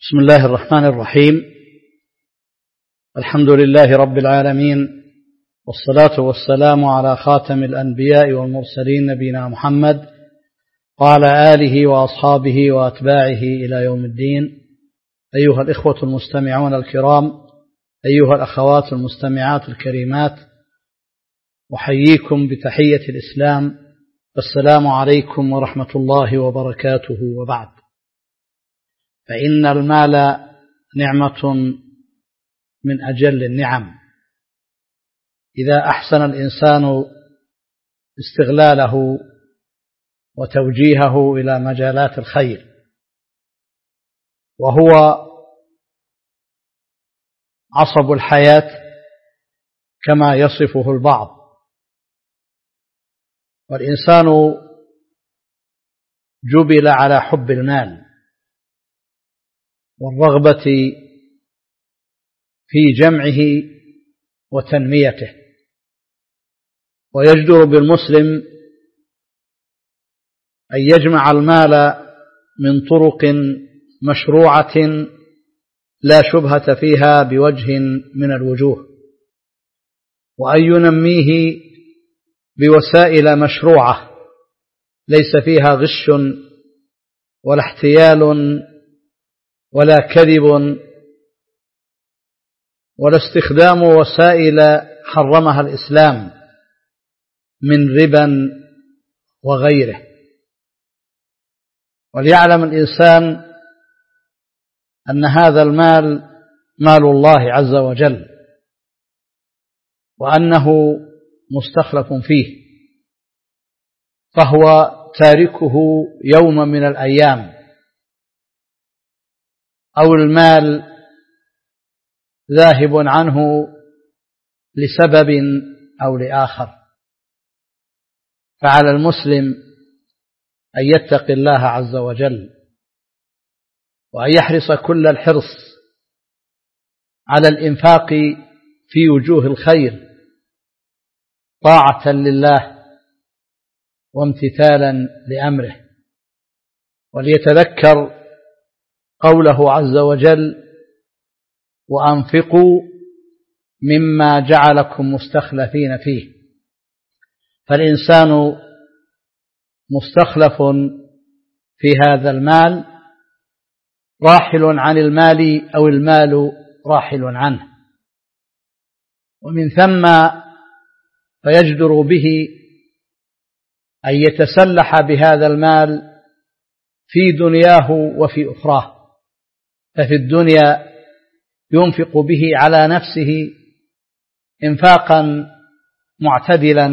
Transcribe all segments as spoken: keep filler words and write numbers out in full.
بسم الله الرحمن الرحيم. الحمد لله رب العالمين، والصلاة والسلام على خاتم الأنبياء والمرسلين نبينا محمد وعلى آله وأصحابه وأتباعه إلى يوم الدين. أيها الإخوة المستمعون الكرام، أيها الأخوات المستمعات الكريمات، أحييكم بتحية الإسلام، السلام عليكم ورحمة الله وبركاته. وبعد، فإن المال نعمة من أجل النعم، إذا أحسن الإنسان استغلاله وتوجيهه إلى مجالات الخير، وهو عصب الحياة كما يصفه البعض. والإنسان جبل على حب المال والرغبة في جمعه وتنميته، ويجدر بالمسلم أن يجمع المال من طرق مشروعة لا شبهة فيها بوجه من الوجوه، وأن ينميه بوسائل مشروعة ليس فيها غش ولا احتيال ولا كذب ولا استخدام وسائل حرمها الإسلام من ربا وغيره. وليعلم الإنسان أن هذا المال مال الله عز وجل، وأنه مستخلف فيه، فهو تاركه يوم من الأيام، أو المال ذاهب عنه لسبب أو لآخر. فعلى المسلم أن يتقي الله عز وجل، وأن يحرص كل الحرص على الإنفاق في وجوه الخير طاعة لله وامتثالا لأمره، وليتذكر قوله عز وجل: وأنفقوا مما جعلكم مستخلفين فيه. فالإنسان مستخلف في هذا المال، راحل عن المال أو المال راحل عنه، ومن ثم فيجدر به أن يتسلح بهذا المال في دنياه وفي أخراه. ففي الدنيا ينفق به على نفسه إنفاقا معتدلا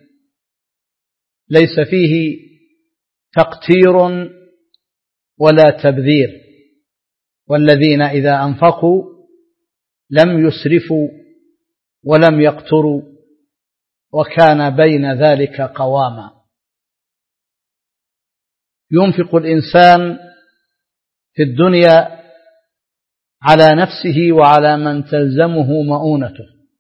ليس فيه تقتير ولا تبذير، والذين إذا أنفقوا لم يسرفوا ولم يقتروا وكان بين ذلك قواما. ينفق الإنسان في الدنيا على نفسه وعلى من تلزمه مؤونته،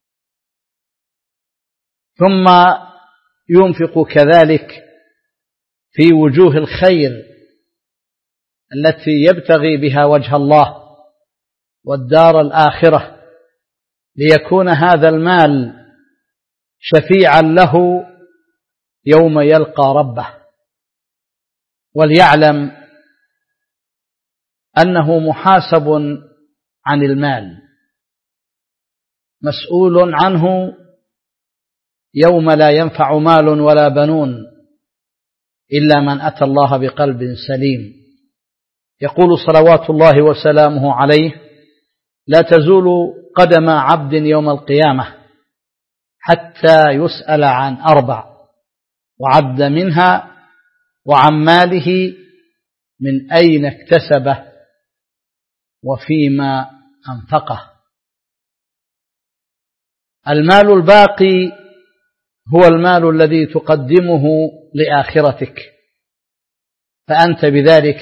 ثم ينفق كذلك في وجوه الخير التي يبتغي بها وجه الله والدار الآخرة، ليكون هذا المال شفيعا له يوم يلقى ربه. وليعلم أنه محاسب عن المال، مسؤول عنه يوم لا ينفع مال ولا بنون إلا من أتى الله بقلب سليم. يقول صلوات الله وسلامه عليه: لا تزول قدم عبد يوم القيامة حتى يسأل عن أربع، وعد منها وعن ماله من أين اكتسبه وفيما أنفقه. المال الباقي هو المال الذي تقدمه لآخرتك، فأنت بذلك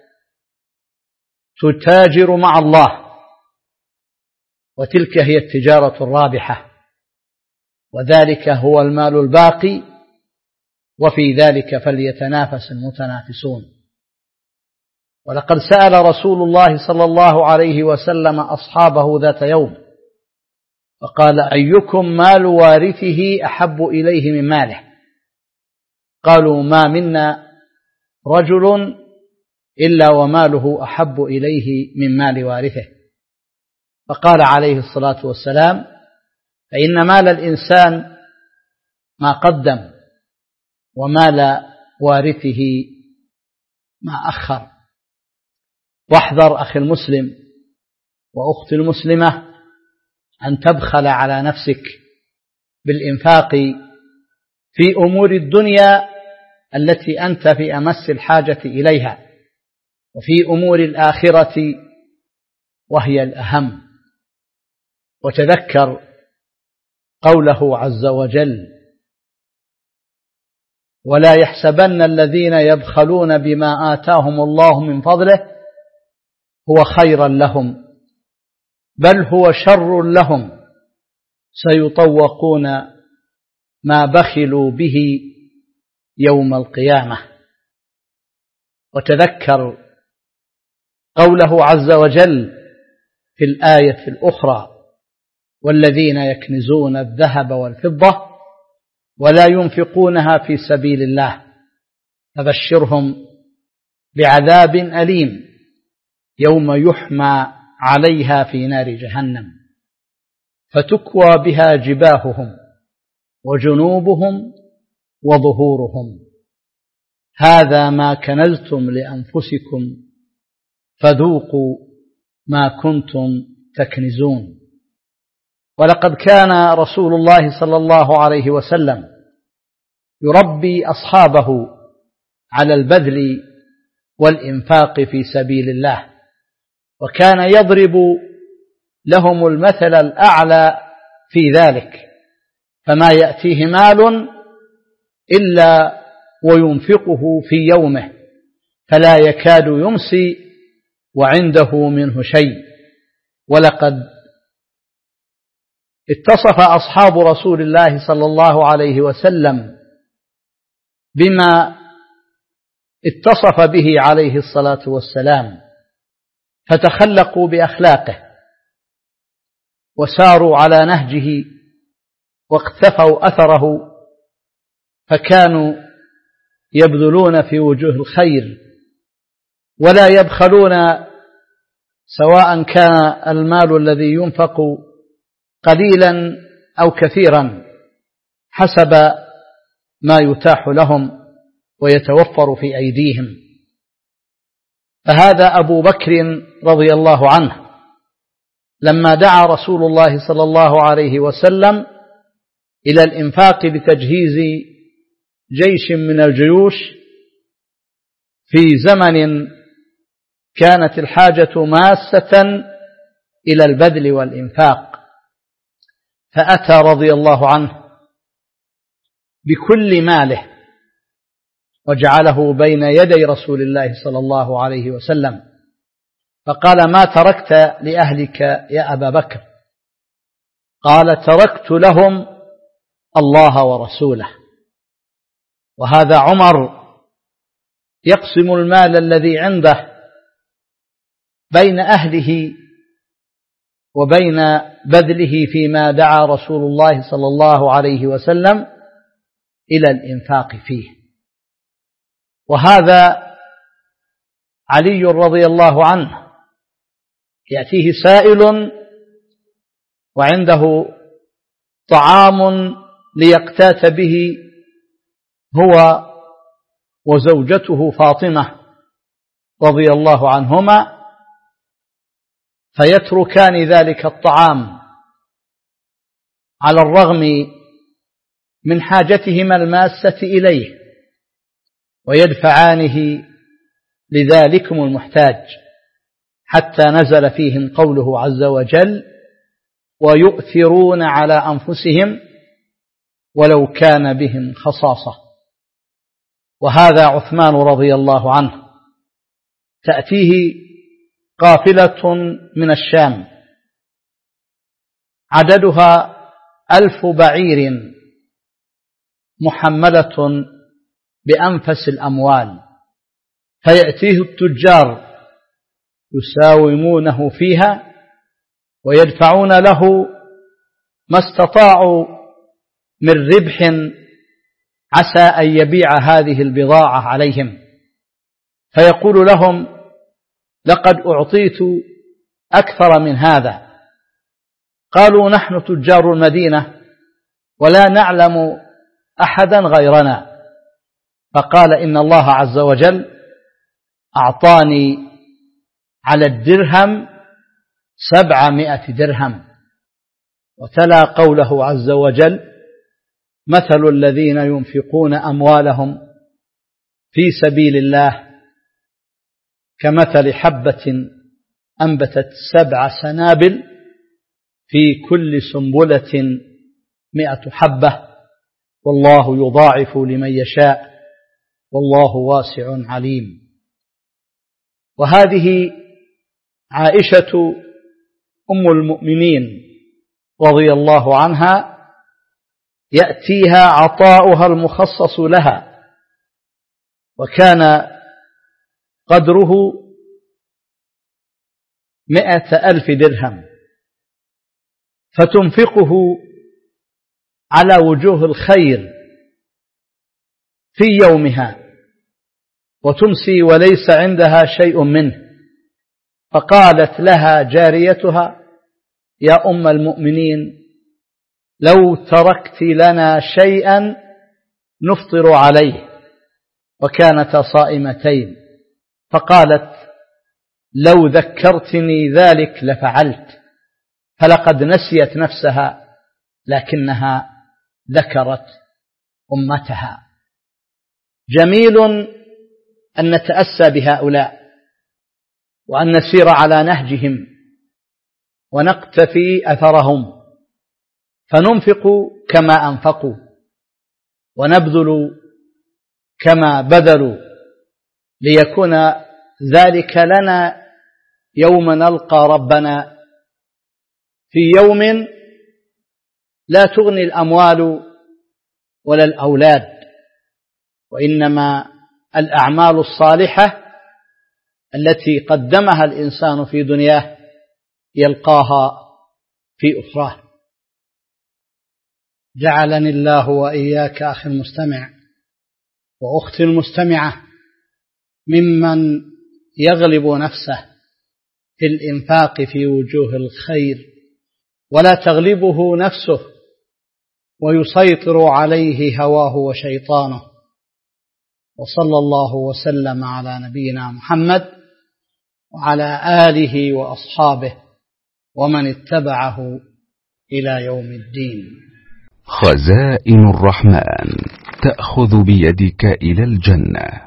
تتاجر مع الله، وتلك هي التجارة الرابحة، وذلك هو المال الباقي، وفي ذلك فليتنافس المتنافسون. ولقد سأل رسول الله صلى الله عليه وسلم أصحابه ذات يوم فقال: أيكم مال وارثه أحب إليه من ماله؟ قالوا: ما منا رجل إلا وماله أحب إليه من مال وارثه. فقال عليه الصلاة والسلام: فإن مال الإنسان ما قدم، ومال وارثه ما أخر. واحذر أخي المسلم وأختي المسلمة أن تبخل على نفسك بالإنفاق في أمور الدنيا التي أنت في أمس الحاجة إليها، وفي أمور الآخرة وهي الأهم. وتذكر قوله عز وجل: ولا يحسبن الذين يبخلون بما آتاهم الله من فضله هو خيرا لهم بل هو شر لهم سيطوقون ما بخلوا به يوم القيامة. وتذكر قوله عز وجل في الآية الأخرى: والذين يكنزون الذهب والفضة ولا ينفقونها في سبيل الله فبشرهم بعذاب أليم يوم يحمى عليها في نار جهنم فتكوى بها جباههم وجنوبهم وظهورهم هذا ما كنزتم لأنفسكم فذوقوا ما كنتم تكنزون. ولقد كان رسول الله صلى الله عليه وسلم يربي أصحابه على البذل والإنفاق في سبيل الله، وكان يضرب لهم المثل الأعلى في ذلك، فما يأتيه مال إلا وينفقه في يومه فلا يكاد يمسي وعنده منه شيء. ولقد اتصف أصحاب رسول الله صلى الله عليه وسلم بما اتصف به عليه الصلاة والسلام، فتخلقوا بأخلاقه وساروا على نهجه واقتفوا أثره، فكانوا يبذلون في وجوه الخير ولا يبخلون، سواء كان المال الذي ينفق قليلا أو كثيرا حسب ما يتاح لهم ويتوفر في أيديهم. فهذا أبو بكر رضي الله عنه لما دعا رسول الله صلى الله عليه وسلم إلى الإنفاق بتجهيز جيش من الجيوش في زمن كانت الحاجة ماسة إلى البذل والإنفاق، فأتى رضي الله عنه بكل ماله وجعله بين يدي رسول الله صلى الله عليه وسلم، فقال: ما تركت لأهلك يا أبا بكر؟ قال: تركت لهم الله ورسوله. وهذا عمر يقسم المال الذي عنده بين أهله وبين بذله فيما دعا رسول الله صلى الله عليه وسلم إلى الإنفاق فيه. وهذا علي رضي الله عنه يأتيه سائل وعنده طعام ليقتات به هو وزوجته فاطمة رضي الله عنهما، فيتركان ذلك الطعام على الرغم من حاجتهما الماسة إليه ويدفعانه لذلكم المحتاج، حتى نزل فيهم قوله عز وجل: ويؤثرون على أنفسهم ولو كان بهم خصاصة. وهذا عثمان رضي الله عنه تأتيه قافلة من الشام عددها ألف بعير محملة بأنفس الأموال، فيأتيه التجار يساومونه فيها ويدفعون له ما استطاعوا من ربح عسى أن يبيع هذه البضاعة عليهم، فيقول لهم: لقد أعطيت أكثر من هذا. قالوا: نحن تجار المدينة ولا نعلم أحدا غيرنا. فقال: إن الله عز وجل أعطاني على الدرهم سبعمائة درهم. وتلا قوله عز وجل: مثل الذين ينفقون أموالهم في سبيل الله كمثل حبة أنبتت سبع سنابل في كل سنبلة مئة حبة والله يضاعف لمن يشاء والله واسع عليم. وهذه عائشة أم المؤمنين رضي الله عنها يأتيها عطاؤها المخصص لها، وكان قدره مئة ألف درهم، فتنفقه على وجوه الخير في يومها وتمسي وليس عندها شيء منه. فقالت لها جاريتها: يا أم المؤمنين، لو تركت لنا شيئا نفطر عليه، وكانتا صائمتين. فقالت: لو ذكرتني ذلك لفعلت. فلقد نسيت نفسها لكنها ذكرت أمتها. جميل أن نتأسى بهؤلاء وأن نسير على نهجهم ونقتفي أثرهم، فننفق كما أنفقوا ونبذل كما بذلوا، ليكون ذلك لنا يوم نلقى ربنا، في يوم لا تغني الأموال ولا الأولاد، وإنما الأعمال الصالحة التي قدمها الإنسان في دنياه يلقاها في أخراه. جعلني الله وإياك أخي المستمع وأختي المستمعة ممن يغلب نفسه في الإنفاق في وجوه الخير ولا تغلبه نفسه ويسيطر عليه هواه وشيطانه. وصلى الله وسلم على نبينا محمد وعلى آله وأصحابه ومن اتبعه إلى يوم الدين. خزائن الرحمن تأخذ بيدك إلى الجنة.